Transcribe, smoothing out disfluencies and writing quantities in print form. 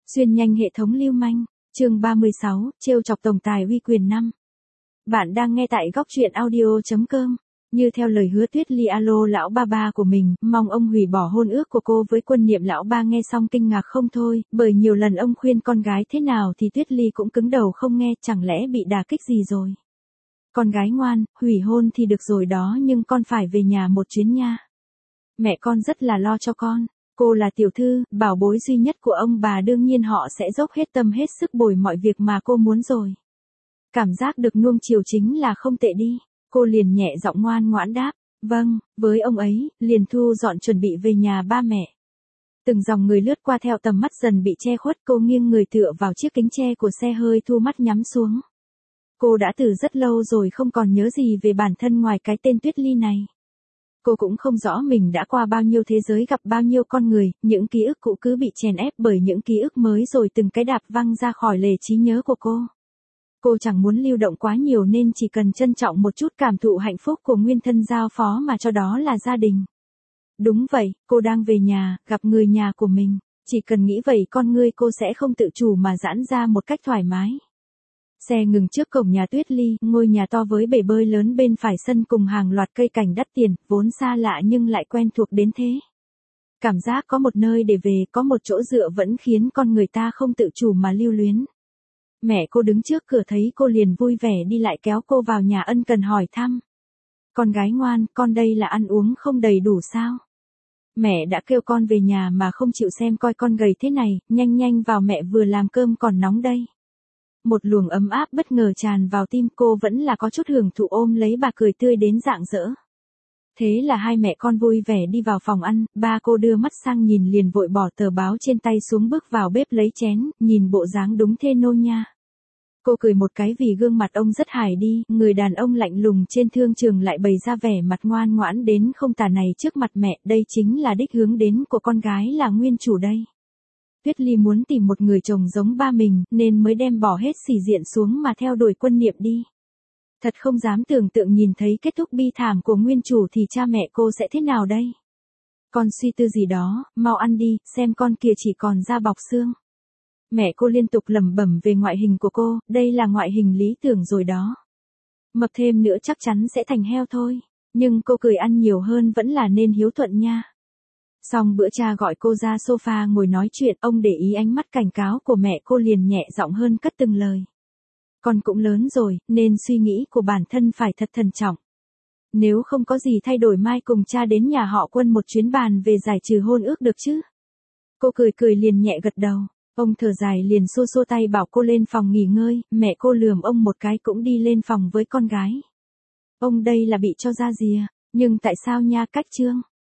Xuyên nhanh hệ thống lưu manh, chương 36, trêu chọc tổng tài uy quyền 5. Bạn đang nghe tại góc truyện audio.com. Như theo lời hứa Tuyết Ly alo lão ba ba của mình, mong ông hủy bỏ hôn ước của cô với Quân Niệm. Lão ba nghe xong kinh ngạc không thôi, bởi nhiều lần ông khuyên con gái thế nào thì Tuyết Ly cũng cứng đầu không nghe, chẳng lẽ bị đả kích gì rồi. Con gái ngoan, hủy hôn thì được rồi đó, nhưng con phải về nhà một chuyến nha. Mẹ con rất là lo cho con. Cô là tiểu thư, bảo bối duy nhất của ông bà, đương nhiên họ sẽ dốc hết tâm hết sức bồi mọi việc mà cô muốn rồi. Cảm giác được nuông chiều chính là không tệ đi. Cô liền nhẹ giọng ngoan ngoãn đáp, vâng, với ông ấy, liền thu dọn chuẩn bị về nhà ba mẹ. Từng dòng người lướt qua theo tầm mắt dần bị che khuất, cô nghiêng người tựa vào chiếc kính che của xe hơi thu mắt nhắm xuống. Cô đã từ rất lâu rồi không còn nhớ gì về bản thân ngoài cái tên Tuyết Ly này. Cô cũng không rõ mình đã qua bao nhiêu thế giới, gặp bao nhiêu con người, những ký ức cũ cứ bị chèn ép bởi những ký ức mới rồi từng cái đạp văng ra khỏi lề trí nhớ của cô. Cô chẳng muốn lưu động quá nhiều nên chỉ cần trân trọng một chút cảm thụ hạnh phúc của nguyên thân giao phó mà cho đó là gia đình. Đúng vậy, cô đang về nhà, gặp người nhà của mình. Chỉ cần nghĩ vậy con ngươi cô sẽ không tự chủ mà giãn ra một cách thoải mái. Xe ngừng trước cổng nhà Tuyết Ly, ngôi nhà to với bể bơi lớn bên phải sân cùng hàng loạt cây cảnh đắt tiền, vốn xa lạ nhưng lại quen thuộc đến thế. Cảm giác có một nơi để về, có một chỗ dựa vẫn khiến con người ta không tự chủ mà lưu luyến. Mẹ cô đứng trước cửa thấy cô liền vui vẻ đi lại kéo cô vào nhà ân cần hỏi thăm. Con gái ngoan, con đây là ăn uống không đầy đủ sao? Mẹ đã kêu con về nhà mà không chịu xem coi con gầy thế này, nhanh nhanh vào mẹ vừa làm cơm còn nóng đây. Một luồng ấm áp bất ngờ tràn vào tim cô, vẫn là có chút hưởng thụ ôm lấy bà cười tươi đến rạng rỡ. Thế là hai mẹ con vui vẻ đi vào phòng ăn, ba cô đưa mắt sang nhìn liền vội bỏ tờ báo trên tay xuống bước vào bếp lấy chén, nhìn bộ dáng đúng thê nô nha. Cô cười một cái vì gương mặt ông rất hài đi, người đàn ông lạnh lùng trên thương trường lại bày ra vẻ mặt ngoan ngoãn đến không tả này trước mặt mẹ, đây chính là đích hướng đến của con gái là nguyên chủ đây. Tuyết Ly muốn tìm một người chồng giống ba mình, nên mới đem bỏ hết sĩ diện xuống mà theo đuổi Quân Niệm đi. Thật không dám tưởng tượng nhìn thấy kết thúc bi thảm của nguyên chủ thì cha mẹ cô sẽ thế nào đây. Con suy tư gì đó, mau ăn đi, xem con kia chỉ còn da bọc xương. Mẹ cô liên tục lẩm bẩm về ngoại hình của cô, đây là ngoại hình lý tưởng rồi đó. Mập thêm nữa chắc chắn sẽ thành heo thôi, nhưng cô cười ăn nhiều hơn vẫn là nên hiếu thuận nha. Xong bữa cha gọi cô ra sofa ngồi nói chuyện, ông để ý ánh mắt cảnh cáo của mẹ cô liền nhẹ giọng hơn cất từng lời. Con cũng lớn rồi, nên suy nghĩ của bản thân phải thật thận trọng. Nếu không có gì thay đổi mai cùng cha đến nhà họ Quân một chuyến bàn về giải trừ hôn ước được chứ? Cô cười cười liền nhẹ gật đầu. Ông thở dài liền xua xua tay bảo cô lên phòng nghỉ ngơi, mẹ cô lườm ông một cái cũng đi lên phòng với con gái. Ông đây là bị cho ra rìa, nhưng tại sao nha, cách trương?